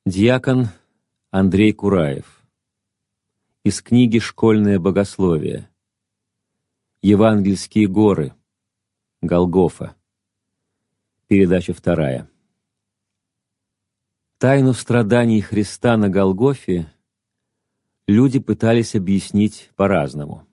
Дьякон Андрей Кураев. Из книги «Школьное богословие». Евангельские горы. Голгофа. Передача 2. Тайну страданий Христа на Голгофе люди пытались объяснить по-разному.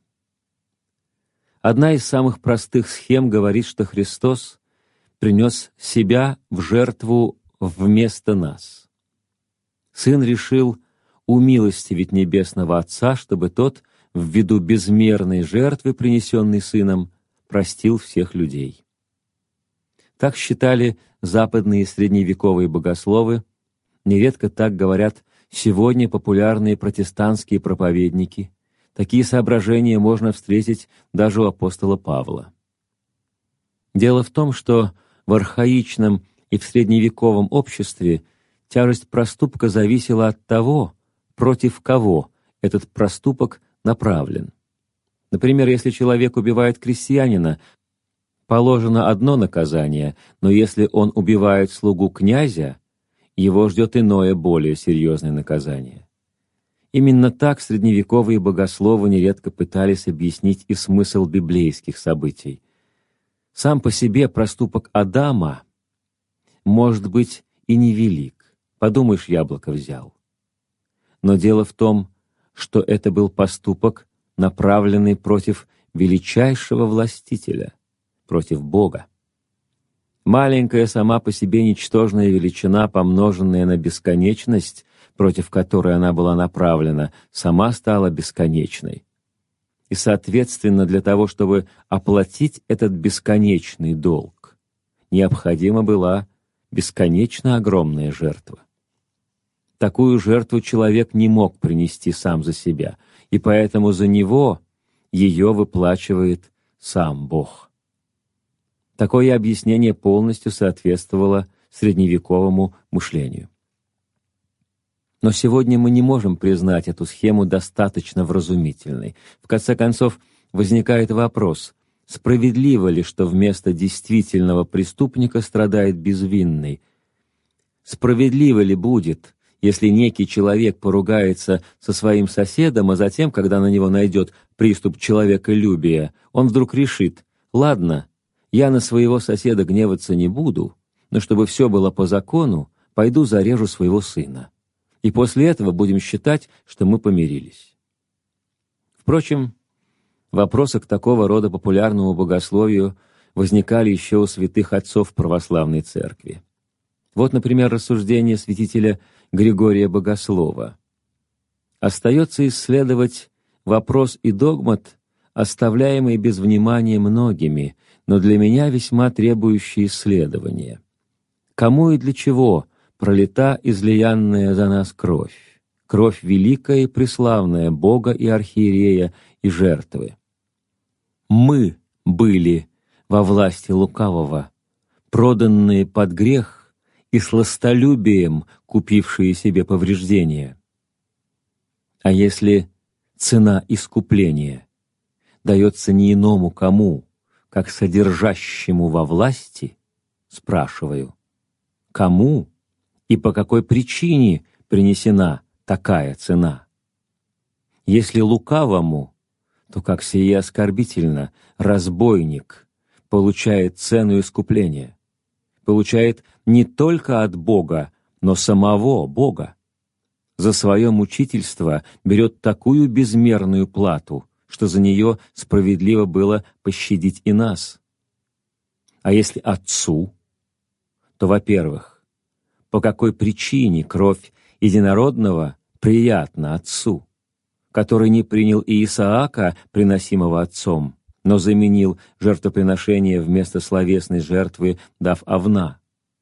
Одна из самых простых схем говорит, что Христос принес себя в жертву вместо нас. Сын решил умилостивить Небесного Отца, чтобы Тот, ввиду безмерной жертвы, принесенной Сыном, простил всех людей. Так считали западные средневековые богословы, нередко так говорят сегодня популярные протестантские проповедники. Такие соображения можно встретить даже у апостола Павла. Дело в том, что в архаичном и в средневековом обществе тяжесть проступка зависела от того, против кого этот проступок направлен. Например, если человек убивает крестьянина, положено одно наказание, но если он убивает слугу князя, его ждет иное, более серьезное наказание. Именно так средневековые богословы нередко пытались объяснить и смысл библейских событий. Сам по себе проступок Адама может быть и невелик. Подумаешь, яблоко взял. Но дело в том, что это был поступок, направленный против величайшего властителя, против Бога. Маленькая сама по себе ничтожная величина, помноженная на бесконечность, против которой она была направлена, сама стала бесконечной. И, соответственно, для того, чтобы оплатить этот бесконечный долг, необходима была бесконечно огромная жертва. Такую жертву человек не мог принести сам за себя, и поэтому за него ее выплачивает сам Бог. Такое объяснение полностью соответствовало средневековому мышлению. Но сегодня мы не можем признать эту схему достаточно вразумительной. В конце концов, возникает вопрос, справедливо ли, что вместо действительного преступника страдает безвинный? Справедливо ли будет, если некий человек поругается со своим соседом, а затем, когда на него найдет приступ человеколюбия, он вдруг решит: «Ладно, я на своего соседа гневаться не буду, но чтобы все было по закону, пойду зарежу своего сына. И после этого будем считать, что мы помирились». Впрочем, вопросы к такого рода популярному богословию возникали еще у святых отцов православной церкви. Вот, например, рассуждение святителя Григория Богослова. «Остается исследовать вопрос и догмат, оставляемый без внимания многими, но для меня весьма требующий исследования. Кому и для чего пролита излиянная за нас кровь? Кровь великая и преславная Бога и архиерея и жертвы. Мы были во власти лукавого, проданные под грех и сластолюбием купившие себе повреждения. А если цена искупления дается не иному кому, как содержащему во власти, спрашиваю, кому и по какой причине принесена такая цена? Если лукавому, то как сие оскорбительно, разбойник получает цену искупления, получает не только от Бога, но самого Бога. За свое мучительство берет такую безмерную плату, что за нее справедливо было пощадить и нас. А если отцу, то, во-первых, по какой причине кровь единородного приятна отцу, который не принял и Исаака, приносимого отцом, но заменил жертвоприношение вместо словесной жертвы, дав овна?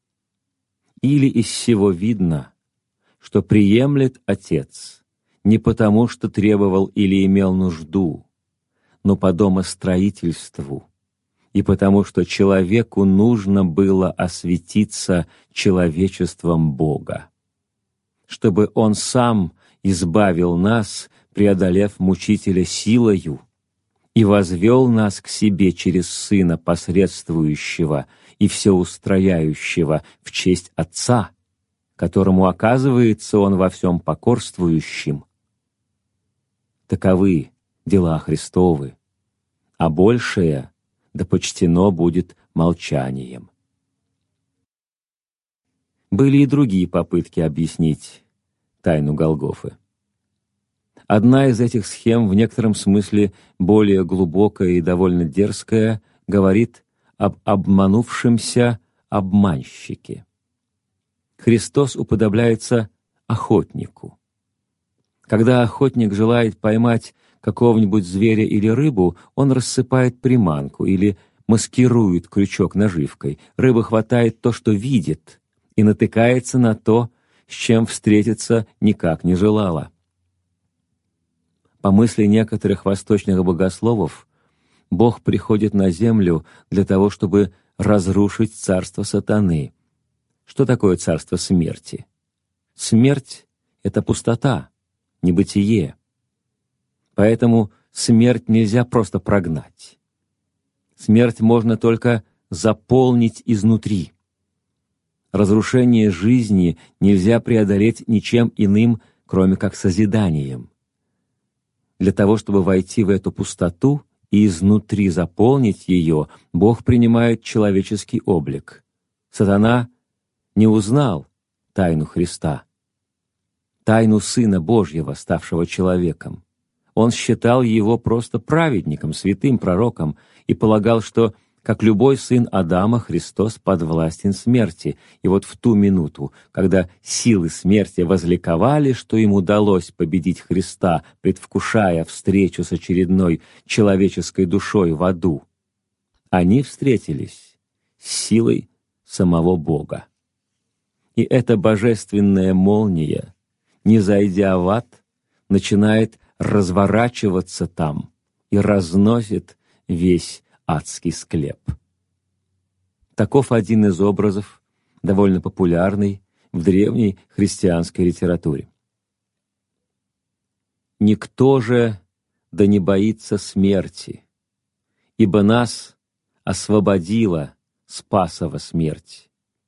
Или из всего видно, что приемлет Отец не потому, что требовал или имел нужду, но по домостроительству, и потому, что человеку нужно было осветиться человечеством Бога, чтобы Он сам избавил нас, преодолев мучителя силою, и возвел нас к себе через Сына посредствующего и все устрояющего в честь Отца, которому оказывается он во всем покорствующим. Таковы дела Христовы, а большее да почтено будет молчанием. Были и другие попытки объяснить тайну Голгофы. Одна из этих схем, в некотором смысле более глубокая и довольно дерзкая, говорит об обманувшемся обманщике. Христос уподобляется охотнику. Когда охотник желает поймать какого-нибудь зверя или рыбу, он рассыпает приманку или маскирует крючок наживкой. Рыба хватает то, что видит, и натыкается на то, с чем встретиться никак не желала. По мысли некоторых восточных богословов, Бог приходит на землю для того, чтобы разрушить царство сатаны. Что такое царство смерти? Смерть — это пустота, небытие. Поэтому смерть нельзя просто прогнать. Смерть можно только заполнить изнутри. Разрушение жизни нельзя преодолеть ничем иным, кроме как созиданием. Для того, чтобы войти в эту пустоту и изнутри заполнить ее, Бог принимает человеческий облик. Сатана не узнал тайну Христа, тайну Сына Божьего, ставшего человеком. Он считал его просто праведником, святым пророком и полагал, что, как любой сын Адама, Христос подвластен смерти. И вот в ту минуту, когда силы смерти возликовали, что им удалось победить Христа, предвкушая встречу с очередной человеческой душой в аду, они встретились с силой самого Бога. И эта божественная молния, не зайдя в ад, начинает разворачиваться там и разносит весь адский склеп. Таков один из образов, довольно популярный в древней христианской литературе. «Никто же да не боится смерти, ибо нас освободила Спасова смерть.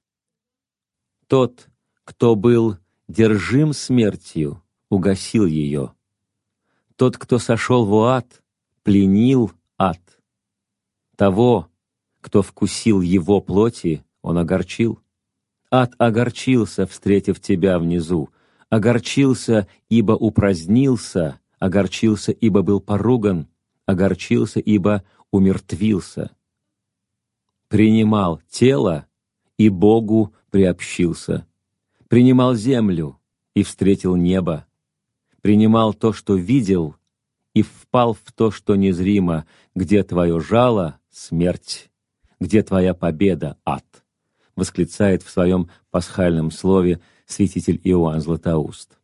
Тот, кто был держим смертью, угасил ее. Тот, кто сошел в ад, пленил ад. Того, кто вкусил его плоти, он огорчил. Ад огорчился, встретив тебя внизу, огорчился, ибо упразднился, огорчился, ибо был поруган, огорчился, ибо умертвился. Принимал тело, и Богу приобщился. Принимал землю, и встретил небо. Принимал то, что видел, и впал в то, что незримо, где твое жало — смерть, где твоя победа — ад, восклицает в своем пасхальном слове святитель Иоанн Златоуст.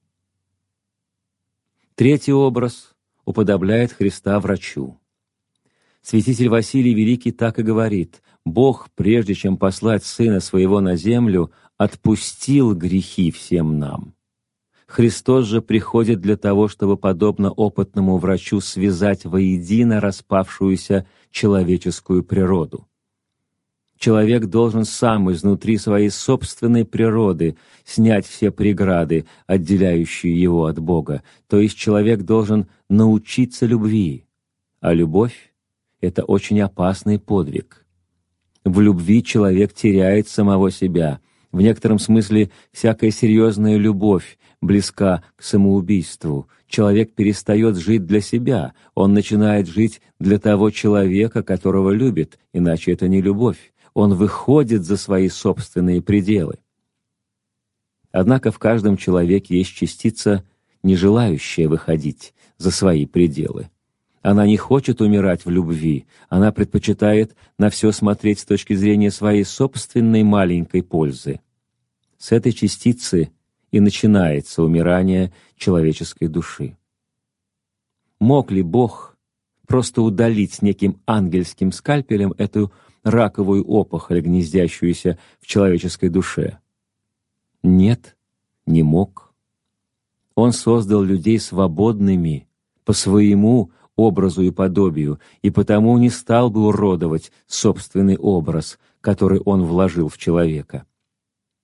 Третий образ уподобляет Христа врачу. Святитель Василий Великий так и говорит: «Бог, прежде чем послать Сына Своего на землю, отпустил грехи всем нам». Христос же приходит для того, чтобы, подобно опытному врачу, связать воедино распавшуюся человеческую природу. Человек должен сам изнутри своей собственной природы снять все преграды, отделяющие его от Бога, то есть человек должен научиться любви, а любовь — это очень опасный подвиг. В любви человек теряет самого себя. В некотором смысле всякая серьезная любовь близка к самоубийству. Человек перестает жить для себя, он начинает жить для того человека, которого любит, иначе это не любовь. Он выходит за свои собственные пределы. Однако в каждом человеке есть частица, не желающая выходить за свои пределы. Она не хочет умирать в любви, она предпочитает на все смотреть с точки зрения своей собственной маленькой пользы. С этой частицы и начинается умирание человеческой души. Мог ли Бог просто удалить неким ангельским скальпелем эту раковую опухоль, гнездящуюся в человеческой душе? Нет, не мог. Он создал людей свободными по своему образу и подобию, и потому не стал бы уродовать собственный образ, который он вложил в человека.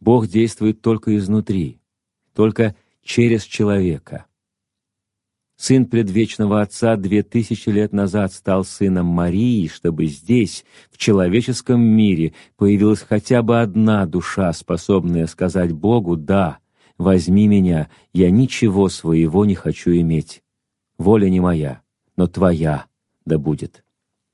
Бог действует только изнутри, только через человека. Сын предвечного Отца 2000 лет назад стал сыном Марии, чтобы здесь, в человеческом мире, появилась хотя бы одна душа, способная сказать Богу: «Да, возьми меня, я ничего своего не хочу иметь. Воля не моя, но Твоя да будет».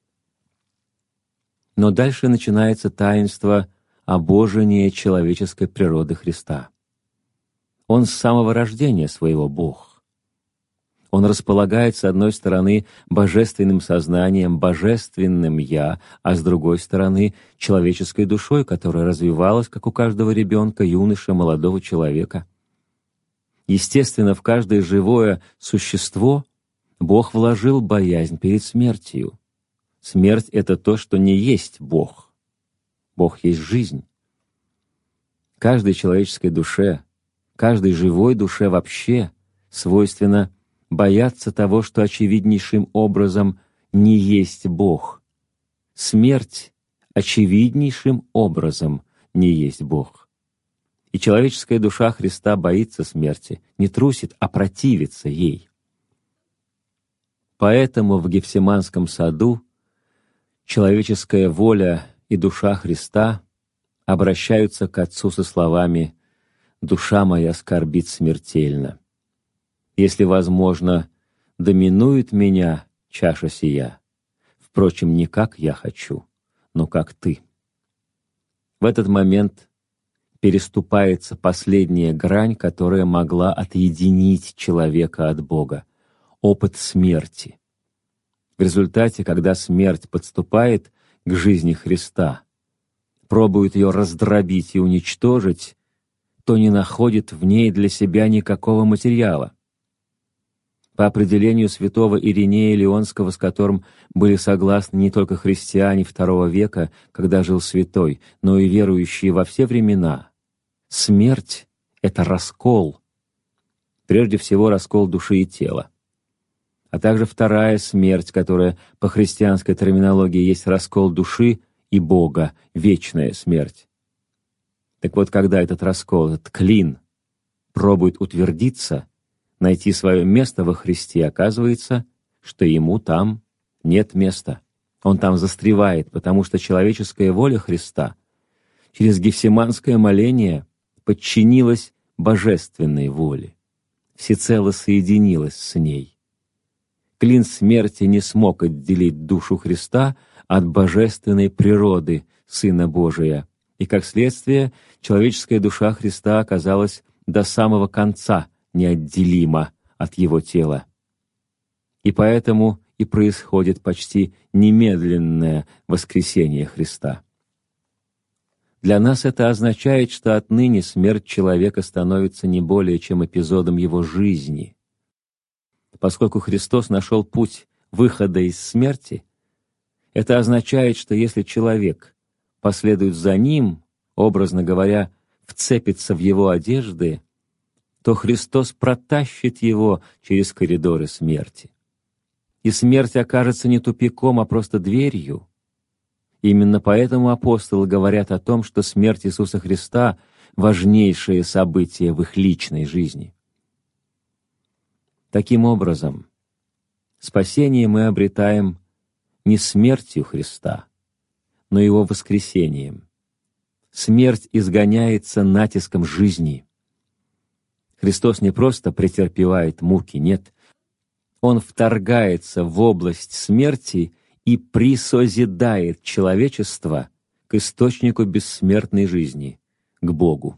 Но дальше начинается таинство обожения человеческой природы Христа. Он с самого рождения своего Бог. Он располагает, с одной стороны, божественным сознанием, божественным «Я», а с другой стороны, человеческой душой, которая развивалась, как у каждого ребенка, юноши, молодого человека. Естественно, в каждое живое существо Бог вложил боязнь перед смертью. Смерть — это то, что не есть Бог. Бог есть жизнь. Каждой человеческой душе, каждой живой душе вообще свойственно бояться того, что очевиднейшим образом не есть Бог. Смерть очевиднейшим образом не есть Бог. И человеческая душа Христа боится смерти, не трусит, а противится ей. Поэтому в Гефсиманском саду человеческая воля и душа Христа обращаются к Отцу со словами: «Душа моя скорбит смертельно. Если возможно, доминует меня чаша сия. Впрочем, не как я хочу, но как Ты». В этот момент переступается последняя грань, которая могла отъединить человека от Бога — опыт смерти. В результате, когда смерть подступает к жизни Христа, пробует ее раздробить и уничтожить, то не находит в ней для себя никакого материала. По определению святого Иринея Лионского, с которым были согласны не только христиане II века, когда жил святой, но и верующие во все времена, смерть — это раскол, прежде всего раскол души и тела, а также вторая смерть, которая по христианской терминологии есть раскол души и Бога, вечная смерть. Так вот, когда этот раскол, этот клин пробует утвердиться, найти свое место во Христе, оказывается, что ему там нет места. Он там застревает, потому что человеческая воля Христа через гефсиманское моление подчинилась божественной воле, всецело соединилась с ней. Клин смерти не смог отделить душу Христа от божественной природы Сына Божия, и, как следствие, человеческая душа Христа оказалась до самого конца неотделима от Его тела. И поэтому и происходит почти немедленное воскресение Христа. Для нас это означает, что отныне смерть человека становится не более чем эпизодом его жизни. Поскольку Христос нашел путь выхода из смерти, это означает, что если человек последует за Ним, образно говоря, вцепится в Его одежды, то Христос протащит его через коридоры смерти. И смерть окажется не тупиком, а просто дверью. Именно поэтому апостолы говорят о том, что смерть Иисуса Христа — важнейшее событие в их личной жизни. Таким образом, спасение мы обретаем не смертью Христа, но Его воскресением. Смерть изгоняется натиском жизни. Христос не просто претерпевает муки, нет. Он вторгается в область смерти и присозидает человечество к источнику бессмертной жизни, к Богу.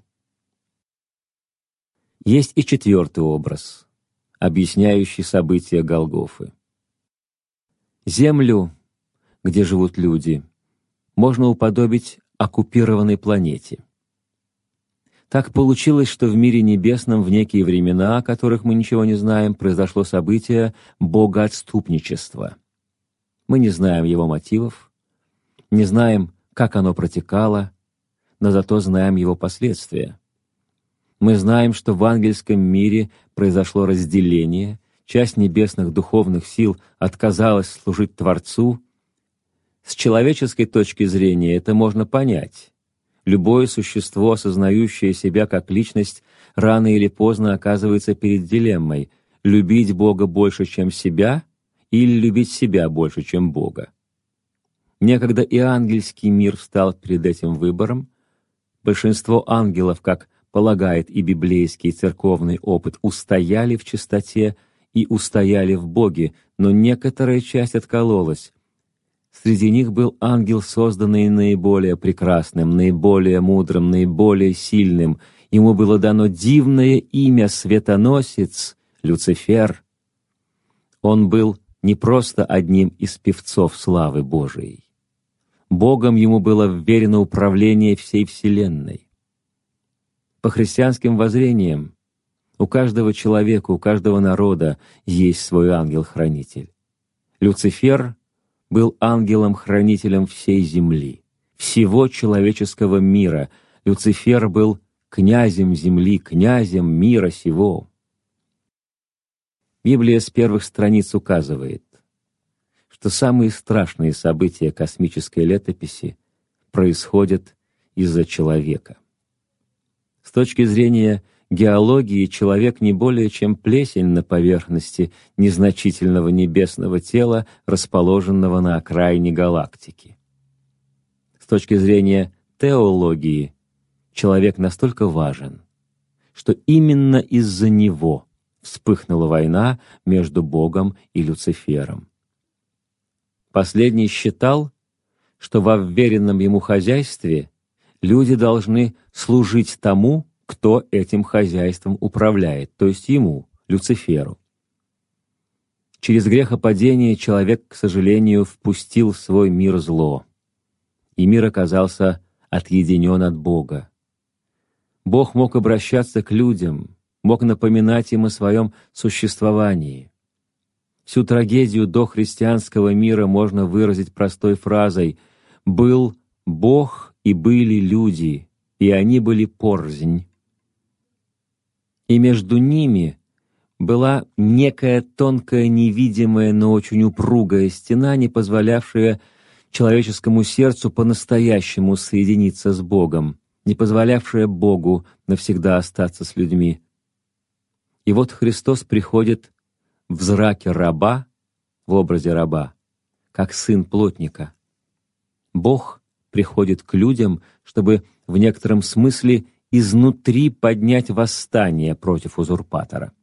Есть и четвертый образ, объясняющий события Голгофы. Землю, где живут люди, можно уподобить оккупированной планете. Так получилось, что в мире небесном в некие времена, о которых мы ничего не знаем, произошло событие богоотступничества. Мы не знаем его мотивов, не знаем, как оно протекало, но зато знаем его последствия. Мы знаем, что в ангельском мире произошло разделение, часть небесных духовных сил отказалась служить Творцу. С человеческой точки зрения это можно понять. Любое существо, осознающее себя как личность, рано или поздно оказывается перед дилеммой: любить Бога больше, чем себя, или любить себя больше, чем Бога. Некогда и ангельский мир встал перед этим выбором. Большинство ангелов, как полагает и библейский и церковный опыт, устояли в чистоте и устояли в Боге, но некоторая часть откололась. Среди них был ангел, созданный наиболее прекрасным, наиболее мудрым, наиболее сильным. Ему было дано дивное имя «Светоносец» Люцифер. Он был не просто одним из певцов славы Божией. Богом ему было вверено управление всей вселенной. По христианским воззрениям, у каждого человека, у каждого народа есть свой ангел-хранитель. Люцифер был ангелом-хранителем всей земли, всего человеческого мира. Люцифер был князем земли, князем мира сего. Библия с первых страниц указывает, что самые страшные события космической летописи происходят из-за человека. С точки зрения геологии, человек не более чем плесень на поверхности незначительного небесного тела, расположенного на окраине галактики. С точки зрения теологии, человек настолько важен, что именно из-за него вспыхнула война между Богом и Люцифером. Последний считал, что во вверенном ему хозяйстве люди должны служить тому, кто этим хозяйством управляет, то есть ему, Люциферу. Через грехопадение человек, к сожалению, впустил в свой мир зло, и мир оказался отъединен от Бога. Бог мог обращаться к людям, мог напоминать им о своем существовании. Всю трагедию дохристианского мира можно выразить простой фразой: «Был Бог, и были люди, и они были порознь». И между ними была некая тонкая, невидимая, но очень упругая стена, не позволявшая человеческому сердцу по-настоящему соединиться с Богом, не позволявшая Богу навсегда остаться с людьми. И вот Христос приходит в зраке раба, в образе раба, как сын плотника. Бог приходит к людям, чтобы в некотором смысле изнутри поднять восстание против узурпатора.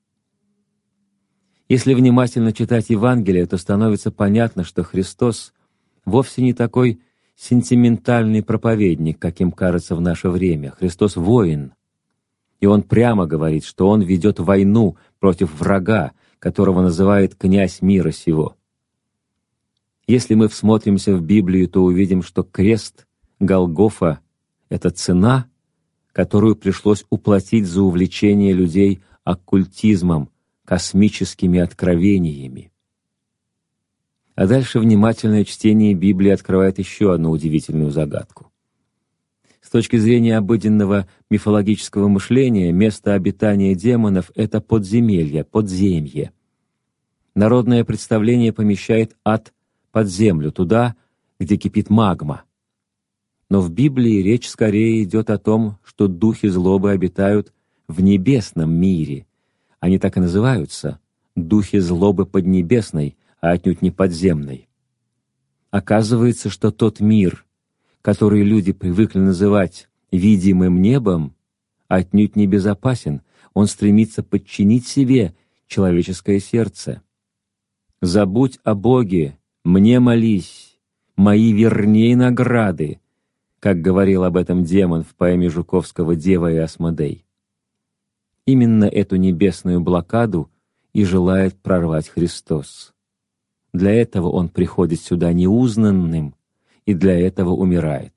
Если внимательно читать Евангелие, то становится понятно, что Христос вовсе не такой сентиментальный проповедник, каким кажется в наше время. Христос — воин, и Он прямо говорит, что Он ведет войну против врага, которого называет князь мира сего. Если мы всмотримся в Библию, то увидим, что крест Голгофа — это цена, которую пришлось уплатить за увлечение людей оккультизмом, космическими откровениями. А дальше внимательное чтение Библии открывает еще одну удивительную загадку. С точки зрения обыденного мифологического мышления, место обитания демонов — это подземелье, подземье. Народное представление помещает ад под землю, туда, где кипит магма. Но в Библии речь скорее идет о том, что духи злобы обитают в небесном мире. Они так и называются — духи злобы поднебесной, а отнюдь не подземной. Оказывается, что тот мир, который люди привыкли называть видимым небом, отнюдь не безопасен. Он стремится подчинить себе человеческое сердце. «Забудь о Боге, мне молись, мои верней награды», как говорил об этом демон в поэме Жуковского «Дева и Асмодей». Именно эту небесную блокаду и желает прорвать Христос. Для этого Он приходит сюда неузнанным и для этого умирает.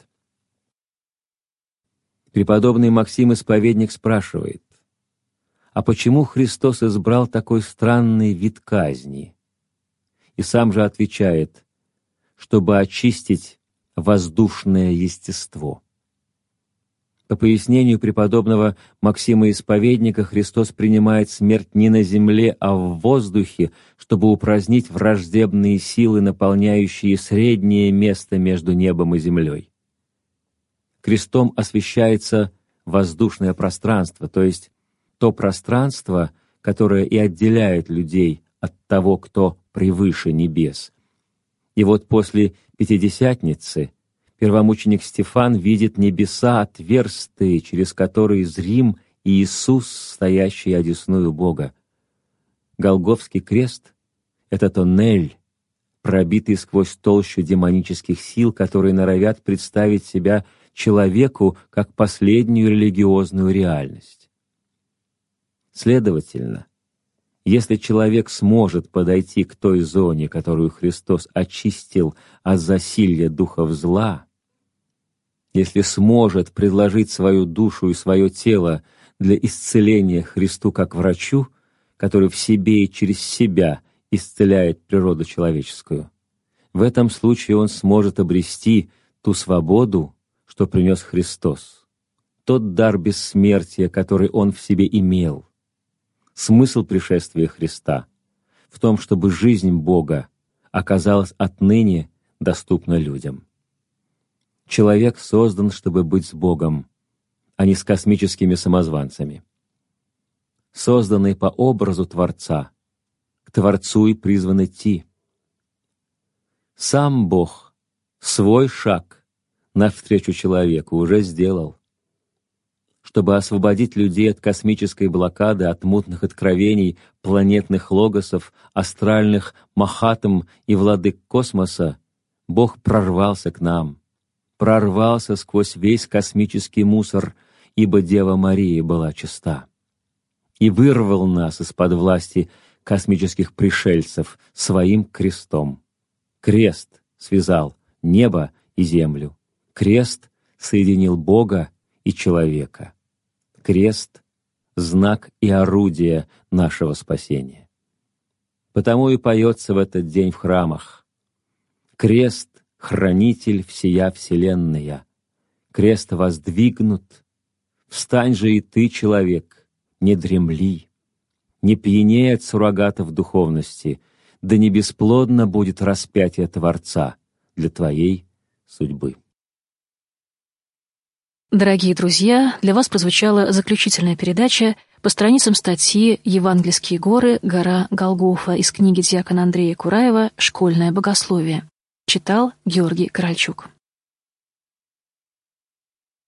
Преподобный Максим Исповедник спрашивает: а почему Христос избрал такой странный вид казни? И сам же отвечает: чтобы очистить воздушное естество. По пояснению преподобного Максима Исповедника, Христос принимает смерть не на земле, а в воздухе, чтобы упразднить враждебные силы, наполняющие среднее место между небом и землей. Крестом освещается воздушное пространство, то есть то пространство, которое и отделяет людей от того, кто превыше небес. И вот после Пятидесятницы первомученик Стефан видит небеса отверстые, через которые зрим Иисус, стоящий одесную Бога. Голгофский крест — это тоннель, пробитый сквозь толщу демонических сил, которые норовят представить себя человеку как последнюю религиозную реальность. Следовательно, если человек сможет подойти к той зоне, которую Христос очистил от засилья духов зла, если сможет предложить свою душу и свое тело для исцеления Христу как врачу, который в себе и через себя исцеляет природу человеческую, в этом случае он сможет обрести ту свободу, что принес Христос, тот дар бессмертия, который он в себе имел. Смысл пришествия Христа в том, чтобы жизнь Бога оказалась отныне доступна людям. Человек создан, чтобы быть с Богом, а не с космическими самозванцами. Созданный по образу Творца, к Творцу и призван идти. Сам Бог свой шаг навстречу человеку уже сделал. Чтобы освободить людей от космической блокады, от мутных откровений планетных логосов, астральных махатм и владык космоса, Бог прорвался к нам, прорвался сквозь весь космический мусор, ибо Дева Мария была чиста, и вырвал нас из-под власти космических пришельцев своим крестом. Крест связал небо и землю. Крест соединил Бога и человека. Крест — знак и орудие нашего спасения. Потому и поется в этот день в храмах: «Крест — хранитель всея вселенная, крест воздвигнут, встань же и ты, человек, не дремли, не пьяней от суррогатов духовности, да не бесплодно будет распятие Творца для твоей судьбы». Дорогие друзья, для вас прозвучала заключительная передача по страницам статьи «Евангельские горы. Гора Голгофа» из книги диакона Андрея Кураева «Школьное богословие». Читал Георгий Корольчук.